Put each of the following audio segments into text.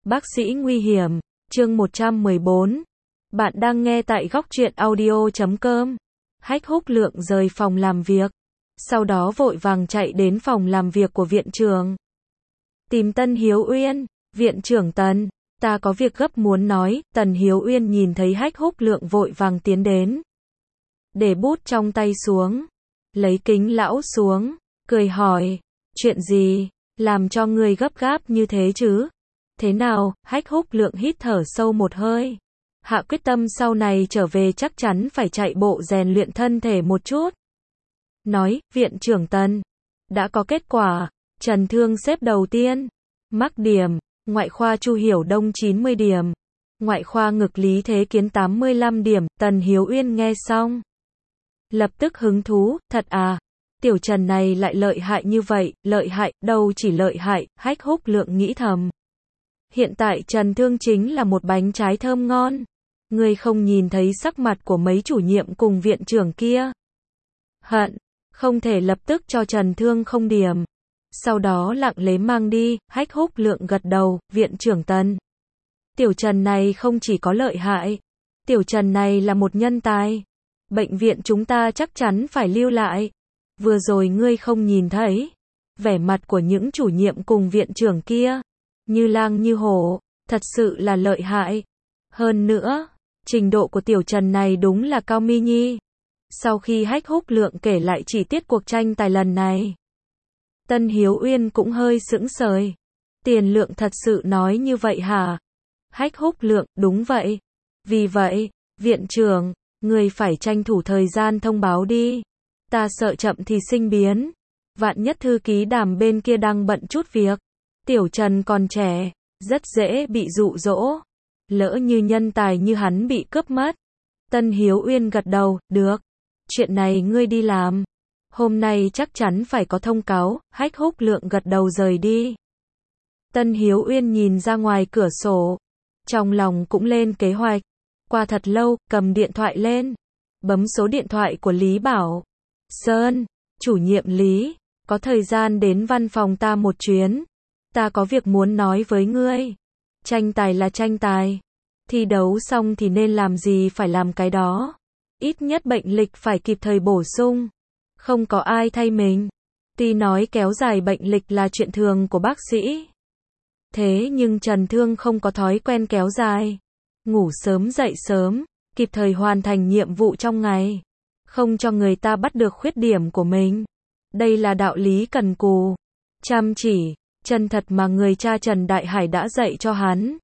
Bác sĩ nguy hiểm, chương 114. Bạn đang nghe tại góc truyện audio.com. Hách Húc Lượng rời phòng làm việc, sau đó vội vàng chạy đến phòng làm việc của viện trưởng. Tìm Tân Hiếu Uyên, viện trưởng Tần, ta có việc gấp muốn nói. Tần Hiếu Uyên nhìn thấy Hách Húc Lượng vội vàng tiến đến, để bút trong tay xuống, lấy kính lão xuống, cười hỏi, chuyện gì, làm cho người gấp gáp như thế chứ? Thế nào? Hách Húc Lượng hít thở sâu một hơi, hạ quyết tâm sau này trở về chắc chắn phải chạy bộ rèn luyện thân thể một chút. Nói, viện trưởng Tần, đã có kết quả, chấn thương xếp đầu tiên, mắc điểm, ngoại khoa Chu Hiểu Đông 90 điểm, ngoại khoa ngực Lý Thế Kiến 85 điểm. Tần Hiếu Uyên nghe xong, lập tức hứng thú, thật à? Tiểu Trần này lại lợi hại như vậy, lợi hại, đâu chỉ lợi hại, Hách Húc Lượng nghĩ thầm. Hiện tại Trần Thương chính là một bánh trái thơm ngon. Ngươi không nhìn thấy sắc mặt của mấy chủ nhiệm cùng viện trưởng kia. Hận, không thể lập tức cho Trần Thương không điểm. Sau đó lặng lẽ mang đi. Hách Húc Lượng gật đầu, viện trưởng Tần. Tiểu Trần này không chỉ có lợi hại, Tiểu Trần này là một nhân tài. Bệnh viện chúng ta chắc chắn phải lưu lại. Vừa rồi ngươi không nhìn thấy vẻ mặt của những chủ nhiệm cùng viện trưởng kia, như lang như hổ, thật sự là lợi hại. Hơn nữa, trình độ của Tiểu Trần này đúng là cao mi nhi. Sau khi Hách Húc Lượng kể lại chi tiết cuộc tranh tài lần này, Tân Hiếu Uyên cũng hơi sững sờ. Tiền Lượng thật sự nói như vậy hả? Hách Húc Lượng, đúng vậy. Vì vậy, viện trưởng, người phải tranh thủ thời gian thông báo đi. Ta sợ chậm thì sinh biến. Vạn nhất thư ký Đàm bên kia đang bận chút việc. Tiểu Trần còn trẻ, rất dễ bị dụ dỗ. Lỡ như nhân tài như hắn bị cướp mất. Tân Hiếu Uyên gật đầu, được. Chuyện này ngươi đi làm. Hôm nay chắc chắn phải có thông cáo. Hách Húc Lượng gật đầu rời đi. Tân Hiếu Uyên nhìn ra ngoài cửa sổ, trong lòng cũng lên kế hoạch. Qua thật lâu, cầm điện thoại lên, bấm số điện thoại của Lý Bảo. Sơn, chủ nhiệm Lý, có thời gian đến văn phòng ta một chuyến. Ta có việc muốn nói với ngươi. Tranh tài là tranh tài. Thi đấu xong thì nên làm gì phải làm cái đó. Ít nhất bệnh lịch phải kịp thời bổ sung. Không có ai thay mình. Tuy nói kéo dài bệnh lịch là chuyện thường của bác sĩ. Thế nhưng Trần Thương không có thói quen kéo dài. Ngủ sớm dậy sớm, kịp thời hoàn thành nhiệm vụ trong ngày. Không cho người ta bắt được khuyết điểm của mình. Đây là đạo lý cần cù, chăm chỉ, chân thật mà người cha Trần Đại Hải đã dạy cho hắn.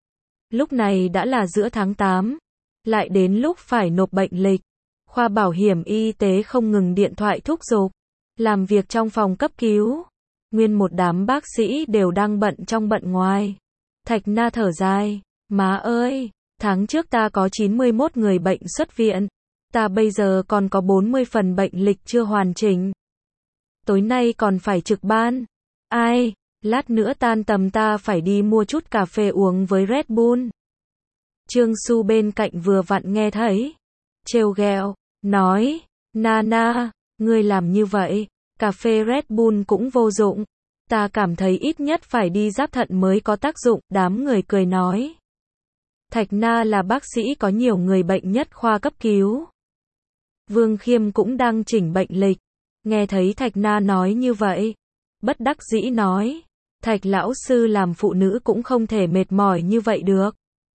Lúc này đã là giữa tháng 8, lại đến lúc phải nộp bệnh lịch. Khoa bảo hiểm y tế không ngừng điện thoại thúc giục, làm việc trong phòng cấp cứu. Nguyên một đám bác sĩ đều đang bận trong bận ngoài. Thạch Na thở dài, má ơi, tháng trước ta có 91 người bệnh xuất viện. Ta bây giờ còn có 40 phần bệnh lịch chưa hoàn chỉnh. Tối nay còn phải trực ban. Ai, lát nữa tan tầm ta phải đi mua chút cà phê uống với Red Bull. Trương Xu bên cạnh vừa vặn nghe thấy, trêu ghẹo, nói, Nana, ngươi làm như vậy, cà phê Red Bull cũng vô dụng. Ta cảm thấy ít nhất phải đi giáp thận mới có tác dụng. Đám người cười nói. Thạch Na là bác sĩ có nhiều người bệnh nhất khoa cấp cứu. Vương Khiêm cũng đang chỉnh bệnh lịch. Nghe thấy Thạch Na nói như vậy, bất đắc dĩ nói, Thạch lão sư làm phụ nữ cũng không thể mệt mỏi như vậy được.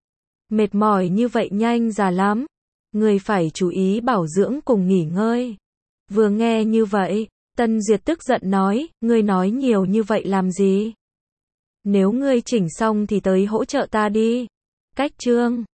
Mệt mỏi như vậy nhanh già lắm. Người phải chú ý bảo dưỡng cùng nghỉ ngơi. Vừa nghe như vậy, Tân Duyệt tức giận nói, ngươi nói nhiều như vậy làm gì? Nếu ngươi chỉnh xong thì tới hỗ trợ ta đi. Cách chương